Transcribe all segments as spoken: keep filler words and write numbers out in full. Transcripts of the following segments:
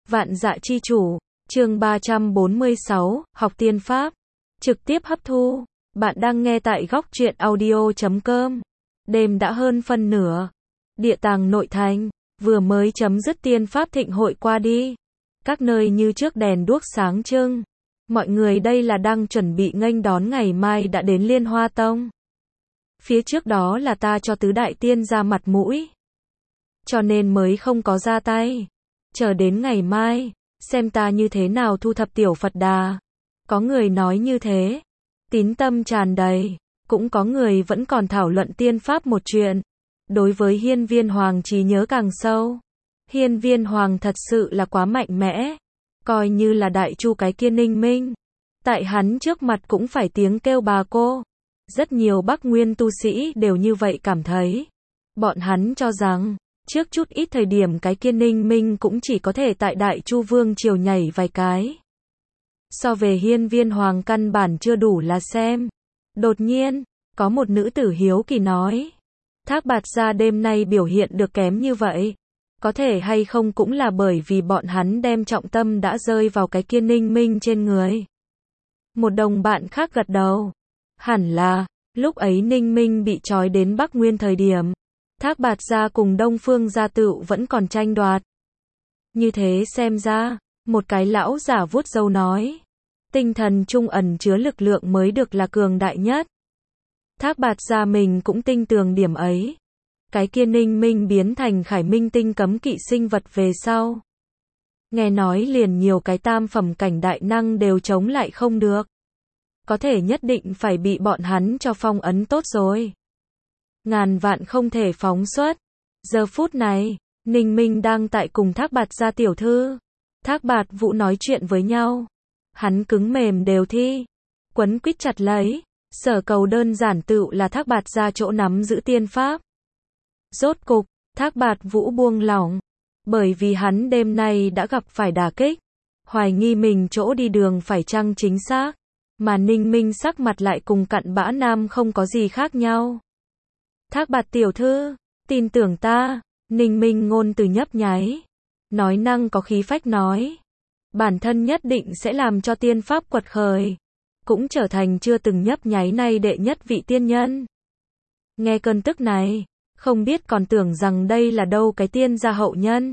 Vạn Dạ Chi Chủ, chương ba trăm bốn mươi sáu, học tiên pháp, trực tiếp hấp thu. Bạn đang nghe tại góc truyện audio chấm com. Đêm đã hơn phân nửa. Địa tàng nội thành, vừa mới chấm dứt tiên pháp thịnh hội qua đi. Các nơi như trước đèn đuốc sáng trưng. Mọi người đây là đang chuẩn bị nghênh đón ngày mai đã đến Liên Hoa Tông. Phía trước đó là ta cho tứ đại tiên ra mặt mũi, cho nên mới không có ra tay. Chờ đến ngày mai, xem ta như thế nào thu thập tiểu Phật Đà. Có người nói như thế, tín tâm tràn đầy. Cũng có người vẫn còn thảo luận tiên pháp một chuyện. Đối với Hiên Viên Hoàng trí nhớ càng sâu. Hiên Viên Hoàng thật sự là quá mạnh mẽ. Coi như là đại chu cái kia Ninh Minh, tại hắn trước mặt cũng phải tiếng kêu bà cô. Rất nhiều Bắc Nguyên tu sĩ đều như vậy cảm thấy. Bọn hắn cho rằng, trước chút ít thời điểm cái kia Ninh Minh cũng chỉ có thể tại Đại Chu Vương triều nhảy vài cái. So về Hiên Viên Hoàng căn bản chưa đủ là xem. Đột nhiên, có một nữ tử hiếu kỳ nói. Thác Bạt Gia đêm nay biểu hiện được kém như vậy. Có thể hay không cũng là bởi vì bọn hắn đem trọng tâm đã rơi vào cái kia Ninh Minh trên người. Một đồng bạn khác gật đầu. Hẳn là, lúc ấy Ninh Minh bị trói đến Bắc Nguyên thời điểm, Thác Bạt Gia cùng Đông Phương Gia Tựu vẫn còn tranh đoạt. Như thế xem ra, một cái lão giả vuốt râu nói, tinh thần trung ẩn chứa lực lượng mới được là cường đại nhất. Thác Bạt Gia mình cũng tin tưởng điểm ấy. Cái kia Ninh Minh biến thành Khải Minh tinh cấm kỵ sinh vật về sau, nghe nói liền nhiều cái tam phẩm cảnh đại năng đều chống lại không được. Có thể nhất định phải bị bọn hắn cho phong ấn tốt rồi. Ngàn vạn không thể phóng xuất. Giờ phút này, Ninh Minh đang tại cùng Thác Bạt Gia tiểu thư, Thác Bạt Vũ nói chuyện với nhau. Hắn cứng mềm đều thi, quấn quýt chặt lấy, sở cầu đơn giản tựu là Thác Bạt Gia chỗ nắm giữ tiên pháp. Rốt cục, Thác Bạt Vũ buông lỏng, bởi vì hắn đêm nay đã gặp phải đả kích, hoài nghi mình chỗ đi đường phải chăng chính xác, mà Ninh Minh sắc mặt lại cùng cặn bã nam không có gì khác nhau. Thác Bạt tiểu thư, tin tưởng ta. Ninh Minh ngôn từ nhấp nháy, nói năng có khí phách nói, bản thân nhất định sẽ làm cho tiên pháp quật khởi, cũng trở thành chưa từng nhấp nháy nay đệ nhất vị tiên nhân. Nghe cơn tức này, không biết còn tưởng rằng đây là đâu cái tiên gia hậu nhân.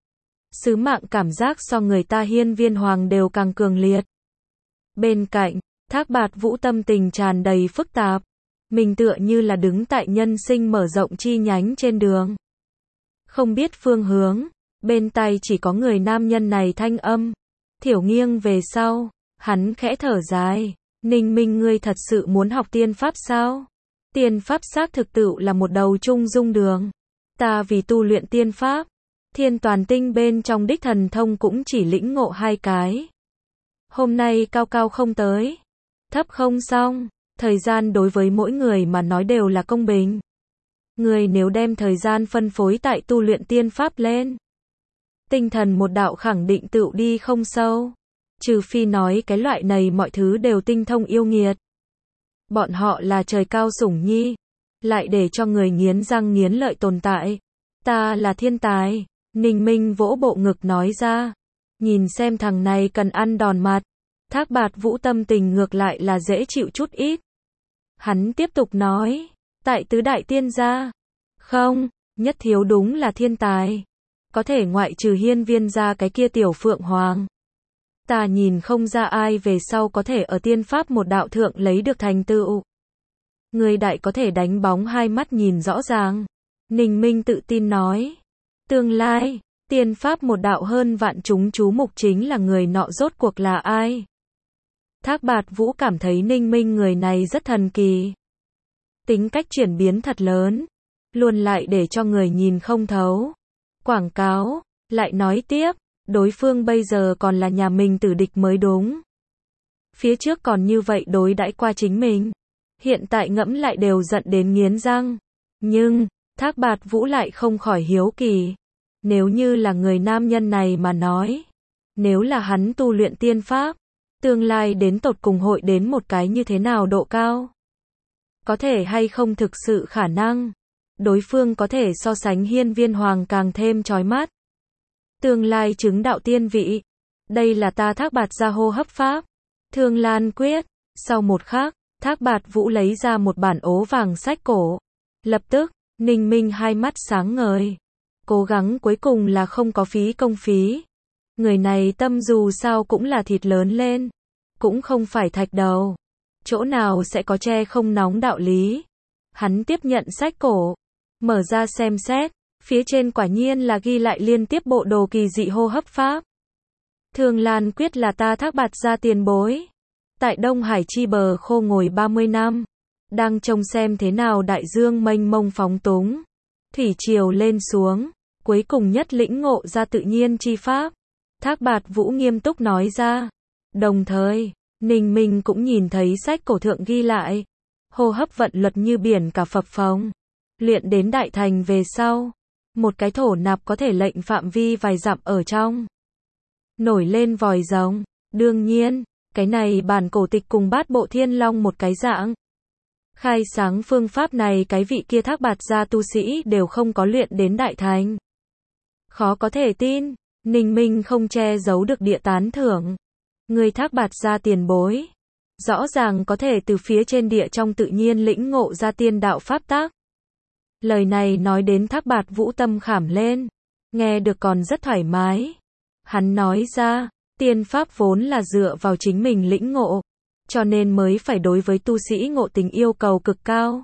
Sứ mạng cảm giác so người ta Hiên Viên Hoàng đều càng cường liệt. Bên cạnh, Thác Bạt Vũ tâm tình tràn đầy phức tạp. Mình tựa như là đứng tại nhân sinh mở rộng chi nhánh trên đường, không biết phương hướng, bên tai chỉ có người nam nhân này thanh âm. Thiểu nghiêng về sau, hắn khẽ thở dài, Ninh Minh ngươi thật sự muốn học tiên pháp sao? Tiên pháp xác thực tựu là một đầu trung dung đường. Ta vì tu luyện tiên pháp, Thiên Toàn Tinh bên trong đích thần thông cũng chỉ lĩnh ngộ hai cái. Hôm nay cao cao không tới, thấp không xong. Thời gian đối với mỗi người mà nói đều là công bình. Người nếu đem thời gian phân phối tại tu luyện tiên pháp lên, tinh thần một đạo khẳng định tựu đi không sâu. Trừ phi nói cái loại này mọi thứ đều tinh thông yêu nghiệt. Bọn họ là trời cao sủng nhi, lại để cho người nghiến răng nghiến lợi tồn tại. Ta là thiên tài. Ninh Minh vỗ bộ ngực nói ra. Nhìn xem thằng này cần ăn đòn mặt. Thác Bạt Vũ tâm tình ngược lại là dễ chịu chút ít. Hắn tiếp tục nói, tại tứ đại tiên gia, không, nhất thiếu đúng là thiên tài. Có thể ngoại trừ Hiên Viên gia cái kia tiểu Phượng Hoàng, ta nhìn không ra ai về sau có thể ở tiên pháp một đạo thượng lấy được thành tựu. Người đại có thể đánh bóng hai mắt nhìn rõ ràng. Ninh Minh tự tin nói, tương lai, tiên pháp một đạo hơn vạn chúng chú mục chính là người nọ rốt cuộc là ai. Thác Bạt Vũ cảm thấy Ninh Minh người này rất thần kỳ. Tính cách chuyển biến thật lớn, luôn lại để cho người nhìn không thấu. Quảng cáo, lại nói tiếp, đối phương bây giờ còn là nhà mình tử địch mới đúng. Phía trước còn như vậy đối đãi qua chính mình, hiện tại ngẫm lại đều giận đến nghiến răng. Nhưng, Thác Bạt Vũ lại không khỏi hiếu kỳ. Nếu như là người nam nhân này mà nói, nếu là hắn tu luyện tiên pháp, tương lai đến tột cùng hội đến một cái như thế nào độ cao? Có thể hay không thực sự khả năng, đối phương có thể so sánh Hiên Viên Hoàng càng thêm chói mắt. Tương lai chứng đạo tiên vị. Đây là ta Thác Bạt gia hô hấp pháp. Thương Lan quyết. Sau một khắc, Thác Bạt Vũ lấy ra một bản ố vàng sách cổ. Lập tức, Ninh Minh hai mắt sáng ngời. Cố gắng cuối cùng là không có phí công phí. Người này tâm dù sao cũng là thịt lớn lên. Cũng không phải thạch đầu. Chỗ nào sẽ có che không nóng đạo lý. Hắn tiếp nhận sách cổ. Mở ra xem xét. Phía trên quả nhiên là ghi lại liên tiếp bộ đồ kỳ dị hô hấp pháp. Thương Lan quyết là ta Thác Bạt gia tiền bối. Tại Đông Hải chi bờ khô ngồi ba mươi năm. Đang trông xem thế nào đại dương mênh mông phóng túng. Thủy triều lên xuống. Cuối cùng nhất lĩnh ngộ ra tự nhiên chi pháp. Thác Bạt Vũ nghiêm túc nói ra. Đồng thời, Ninh Minh cũng nhìn thấy sách cổ thượng ghi lại. Hô hấp vận luật như biển cả phập phồng. Luyện đến đại thành về sau. Một cái thổ nạp có thể lệnh phạm vi vài dặm ở trong. Nổi lên vòi rồng. Đương nhiên, cái này bản cổ tịch cùng bát bộ thiên long một cái dạng. Khai sáng phương pháp này cái vị kia Thác Bạt gia tu sĩ đều không có luyện đến đại thành. Khó có thể tin, Ninh Minh không che giấu được địa tán thưởng. Người Thác Bạt gia tiền bối. Rõ ràng có thể từ phía trên địa trong tự nhiên lĩnh ngộ ra tiên đạo pháp tác. Lời này nói đến Thác Bạt Vũ tâm khảm lên. Nghe được còn rất thoải mái. Hắn nói ra, tiên pháp vốn là dựa vào chính mình lĩnh ngộ. Cho nên mới phải đối với tu sĩ ngộ tình yêu cầu cực cao.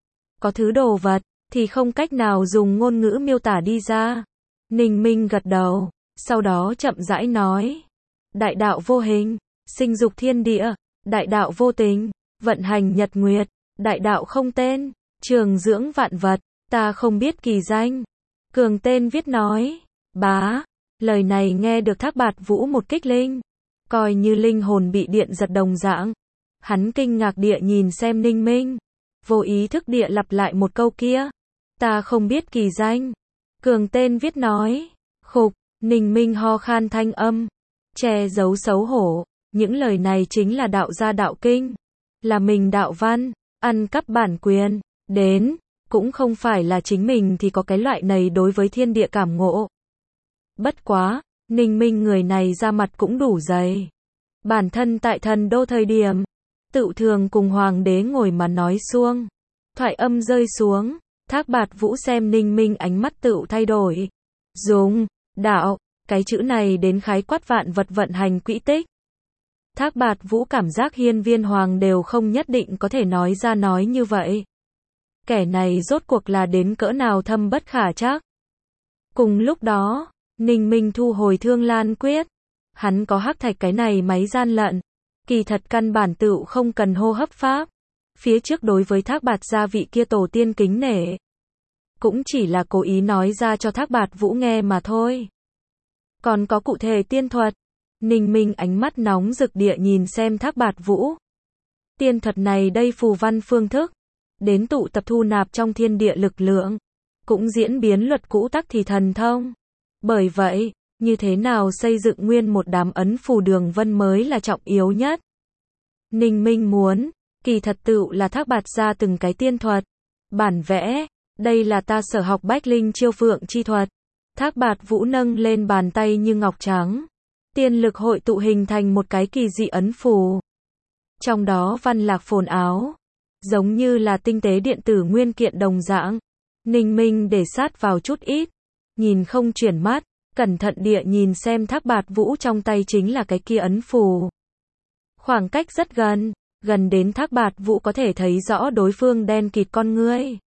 Có thứ đồ vật, thì không cách nào dùng ngôn ngữ miêu tả đi ra. Ninh Minh gật đầu, sau đó chậm rãi nói. Đại đạo vô hình, sinh dục thiên địa, đại đạo vô tình, vận hành nhật nguyệt, đại đạo không tên, trường dưỡng vạn vật, ta không biết kỳ danh. Cường tên viết nói, bá, lời này nghe được Thác Bạt Vũ một kích linh. Coi như linh hồn bị điện giật đồng dạng. Hắn kinh ngạc địa nhìn xem Ninh Minh. Vô ý thức địa lặp lại một câu kia. Ta không biết kỳ danh. Cường tên viết nói. Khục, Ninh Minh ho khan thanh âm. Che giấu xấu hổ. Những lời này chính là đạo gia đạo kinh. Là mình đạo văn. Ăn cắp bản quyền. Đến. Cũng không phải là chính mình thì có cái loại này đối với thiên địa cảm ngộ. Bất quá. Ninh Minh người này ra mặt cũng đủ dày. Bản thân tại thần đô thời điểm. Tự thường cùng hoàng đế ngồi mà nói xuông. Thoại âm rơi xuống. Thác Bạt Vũ xem Ninh Minh ánh mắt tự thay đổi. Dùng, đạo, cái chữ này đến khái quát vạn vật vận hành quỹ tích. Thác Bạt Vũ cảm giác hiên viên hoàng đều không nhất định có thể nói ra nói như vậy. Kẻ này rốt cuộc là đến cỡ nào thâm bất khả trắc. Cùng lúc đó, Ninh Minh thu hồi Thương Lan quyết. Hắn có hắc thạch cái này máy gian lận. Kỳ thật căn bản tựu không cần hô hấp pháp. Phía trước đối với Thác Bạt gia vị kia tổ tiên kính nể. Cũng chỉ là cố ý nói ra cho Thác Bạt Vũ nghe mà thôi. Còn có cụ thể tiên thuật. Ninh Minh ánh mắt nóng rực địa nhìn xem Thác Bạt Vũ. Tiên thuật này đây phù văn phương thức. Đến tụ tập thu nạp trong thiên địa lực lượng. Cũng diễn biến luật cũ tắc thì thần thông. Bởi vậy, như thế nào xây dựng nguyên một đám ấn phù đường vân mới là trọng yếu nhất. Ninh Minh muốn, kỳ thật tựu là Thác Bạt gia từng cái tiên thuật. Bản vẽ, đây là ta sở học Bách Linh Chiêu Phượng chi thuật. Thác Bạt Vũ nâng lên bàn tay như ngọc trắng. Tiên lực hội tụ hình thành một cái kỳ dị ấn phù. Trong đó văn lạc phồn áo. Giống như là tinh tế điện tử nguyên kiện đồng dạng. Ninh Minh để sát vào chút ít. Nhìn không chuyển mắt. Cẩn thận địa nhìn xem Thác Bạt Vũ trong tay chính là cái kia ấn phù. Khoảng cách rất gần. Gần đến Thác Bạt Vũ có thể thấy rõ đối phương đen kịt con ngươi.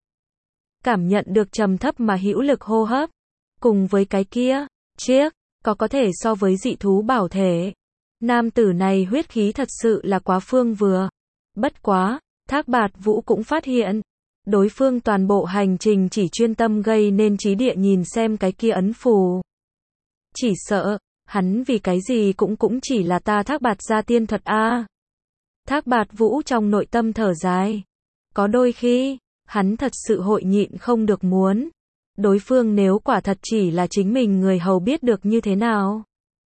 Cảm nhận được trầm thấp mà hữu lực hô hấp. Cùng với cái kia, chiếc, có có thể so với dị thú bảo thể. Nam tử này huyết khí thật sự là quá phương vừa. Bất quá, Thác Bạt Vũ cũng phát hiện. Đối phương toàn bộ hành trình chỉ chuyên tâm gây nên trí địa nhìn xem cái kia ấn phù. Chỉ sợ, hắn vì cái gì cũng cũng chỉ là ta Thác Bạt gia tiên thuật a. Thác Bạt Vũ trong nội tâm thở dài. Có đôi khi, hắn thật sự hội nhịn không được muốn. Đối phương nếu quả thật chỉ là chính mình người hầu biết được như thế nào.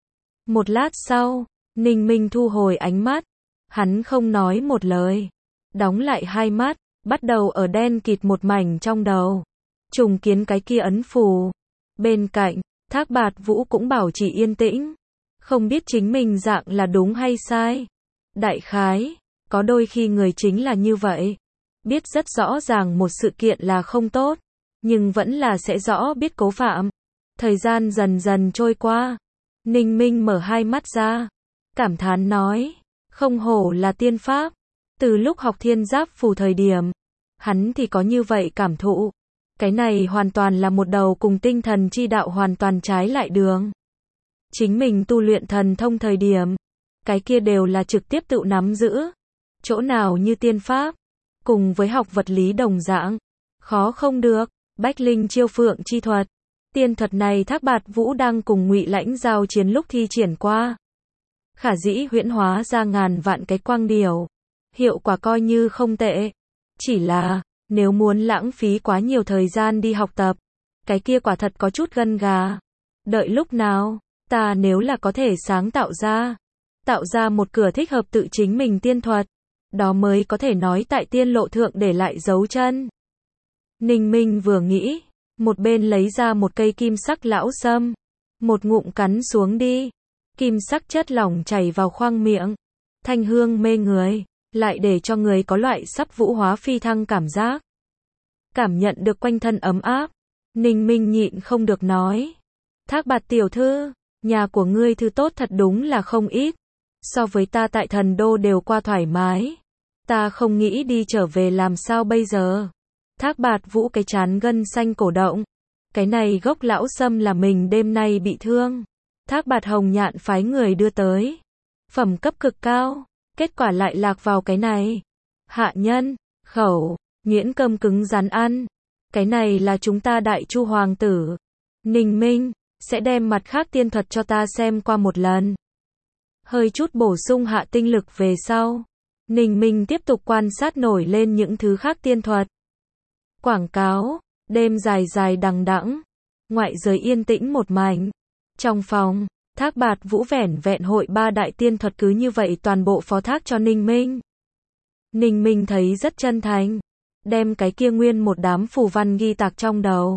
Một lát sau, Ninh Minh thu hồi ánh mắt. Hắn không nói một lời. Đóng lại hai mắt, bắt đầu ở đen kịt một mảnh trong đầu. Trùng kiến cái kia ấn phù. Bên cạnh, Thác Bạt Vũ cũng bảo trì yên tĩnh. Không biết chính mình dạng là đúng hay sai. Đại khái, có đôi khi người chính là như vậy. Biết rất rõ ràng một sự kiện là không tốt, nhưng vẫn là sẽ rõ biết cố phạm. Thời gian dần dần trôi qua. Ninh Minh mở hai mắt ra. Cảm thán nói. Không hổ là tiên pháp. Từ lúc học thiên giáp phù thời điểm, hắn thì có như vậy cảm thụ. Cái này hoàn toàn là một đầu cùng tinh thần chi đạo hoàn toàn trái lại đường. Chính mình tu luyện thần thông thời điểm, cái kia đều là trực tiếp tự nắm giữ. Chỗ nào như tiên pháp, cùng với học vật lý đồng dạng, khó không được. Bách Linh Chiêu Phượng chi thuật. Tiên thuật này Thác Bạt Vũ đang cùng Ngụy Lãnh giao chiến lúc thi triển qua. Khả dĩ huyễn hóa ra ngàn vạn cái quang điểu. Hiệu quả coi như không tệ. Chỉ là, nếu muốn lãng phí quá nhiều thời gian đi học tập, cái kia quả thật có chút gân gà. Đợi lúc nào, ta nếu là có thể sáng tạo ra, tạo ra một cửa thích hợp tự chính mình tiên thuật, đó mới có thể nói tại tiên lộ thượng để lại dấu chân. Ninh Minh vừa nghĩ, một bên lấy ra một cây kim sắc lão sâm, một ngụm cắn xuống đi. Kim sắc chất lỏng chảy vào khoang miệng, thanh hương mê người, lại để cho người có loại sắp vũ hóa phi thăng cảm giác. Cảm nhận được quanh thân ấm áp, Ninh Minh nhịn không được nói. Thác Bạt tiểu thư, nhà của ngươi thư tốt thật đúng là không ít. So với ta tại thần đô đều qua thoải mái. Ta không nghĩ đi trở về làm sao bây giờ. Thác Bạt Vũ cái chán gân xanh cổ động. Cái này gốc lão sâm là mình đêm nay bị thương. Thác Bạt Hồng Nhạn phái người đưa tới. Phẩm cấp cực cao. Kết quả lại lạc vào cái này. Hạ nhân, khẩu, nhuyễn cơm cứng rắn ăn. Cái này là chúng ta đại chu hoàng tử. Ninh Minh, sẽ đem mặt khác tiên thuật cho ta xem qua một lần. Hơi chút bổ sung hạ tinh lực về sau. Ninh Minh tiếp tục quan sát nổi lên những thứ khác tiên thuật. Quảng cáo, đêm dài dài đằng đẵng. Ngoại giới yên tĩnh một mảnh. Trong phòng, Thác Bạt Vũ vẻn vẹn hội ba đại tiên thuật cứ như vậy toàn bộ phó thác cho Ninh Minh. Ninh Minh thấy rất chân thành, đem cái kia nguyên một đám phù văn ghi tạc trong đầu.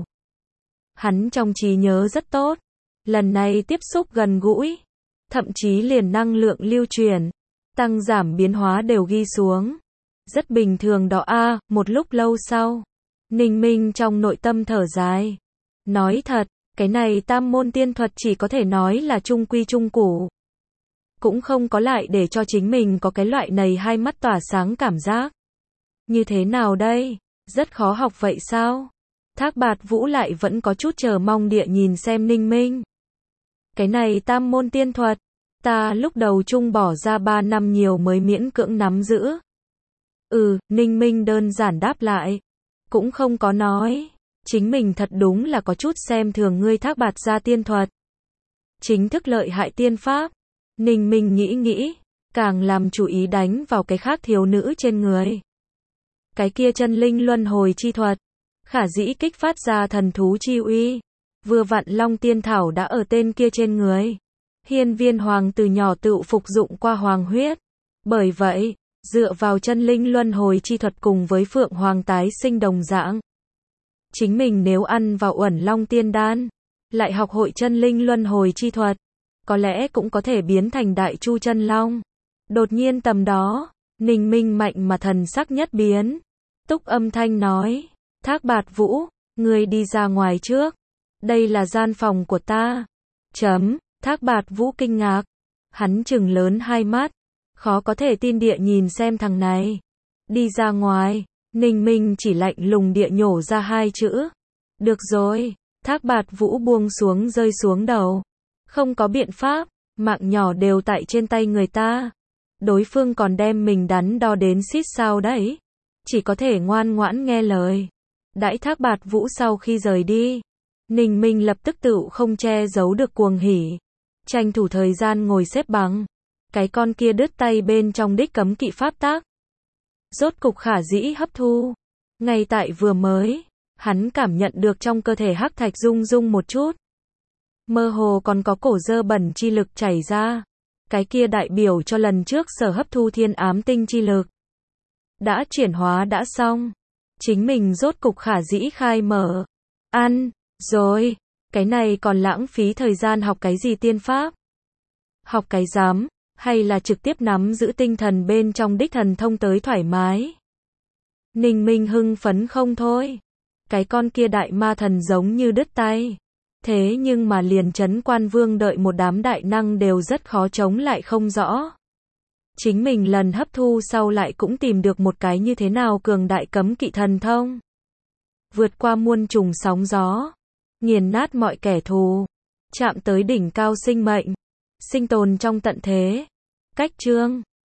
Hắn trong trí nhớ rất tốt, lần này tiếp xúc gần gũi, thậm chí liền năng lượng lưu truyền, tăng giảm biến hóa đều ghi xuống. Rất bình thường đó a. À, một lúc lâu sau, Ninh Minh trong nội tâm thở dài. Nói thật, cái này tam môn tiên thuật chỉ có thể nói là trung quy trung củ. Cũng không có lại để cho chính mình có cái loại này hai mắt tỏa sáng cảm giác. Như thế nào đây? Rất khó học vậy sao? Thác Bạt Vũ lại vẫn có chút chờ mong địa nhìn xem Ninh Minh. Cái này tam môn tiên thuật, ta lúc đầu chung bỏ ra ba năm nhiều mới miễn cưỡng nắm giữ. Ừ, Ninh Minh đơn giản đáp lại. Cũng không có nói. Chính mình thật đúng là có chút xem thường ngươi Thác Bạt ra tiên thuật. Chính thức lợi hại tiên pháp. Ninh Minh nghĩ nghĩ, càng làm chú ý đánh vào cái khác thiếu nữ trên người. Cái kia chân linh luân hồi chi thuật, khả dĩ kích phát ra thần thú chi uy. Vừa vặn Long Tiên Thảo đã ở tên kia trên người. Hiên Viên Hoàng từ nhỏ tự phục dụng qua hoàng huyết. Bởi vậy, dựa vào chân linh luân hồi chi thuật cùng với Phượng Hoàng tái sinh đồng dạng. Chính mình nếu ăn vào Uẩn Long Tiên Đan, lại học hội chân linh luân hồi chi thuật, có lẽ cũng có thể biến thành đại chu chân long. Đột nhiên tầm đó, Ninh Minh mạnh mà thần sắc nhất biến. Túc âm thanh nói, Thác Bạt Vũ, ngươi đi ra ngoài trước. Đây là gian phòng của ta. Chấm, Thác Bạt Vũ kinh ngạc. Hắn trừng lớn hai mắt, khó có thể tin địa nhìn xem thằng này. Đi ra ngoài, Ninh Minh chỉ lạnh lùng địa nhổ ra hai chữ. Được rồi, Thác Bạt Vũ buông xuống rơi xuống đầu. Không có biện pháp, mạng nhỏ đều tại trên tay người ta. Đối phương còn đem mình đắn đo đến xít sao đấy. Chỉ có thể ngoan ngoãn nghe lời. Đãi Thác Bạt Vũ sau khi rời đi, Ninh Minh lập tức tự không che giấu được cuồng hỉ. Tranh thủ thời gian ngồi xếp bằng. Cái con kia đứt tay bên trong đích cấm kỵ pháp tác. Rốt cục khả dĩ hấp thu. Ngay tại vừa mới, hắn cảm nhận được trong cơ thể hắc thạch rung rung một chút. Mơ hồ còn có cổ dơ bẩn chi lực chảy ra. Cái kia đại biểu cho lần trước sở hấp thu thiên ám tinh chi lực. Đã chuyển hóa đã xong. Chính mình rốt cục khả dĩ khai mở. Ăn, rồi. Cái này còn lãng phí thời gian học cái gì tiên pháp? Học cái dám, hay là trực tiếp nắm giữ tinh thần bên trong đích thần thông tới thoải mái? Ninh Minh hưng phấn không thôi. Cái con kia đại ma thần giống như đứt tay. Thế nhưng mà liền Trấn Quan Vương đợi một đám đại năng đều rất khó chống lại không rõ. Chính mình lần hấp thu sau lại cũng tìm được một cái như thế nào cường đại cấm kỵ thần thông. Vượt qua muôn trùng sóng gió, nghiền nát mọi kẻ thù, chạm tới đỉnh cao sinh mệnh, sinh tồn trong tận thế. Cách chương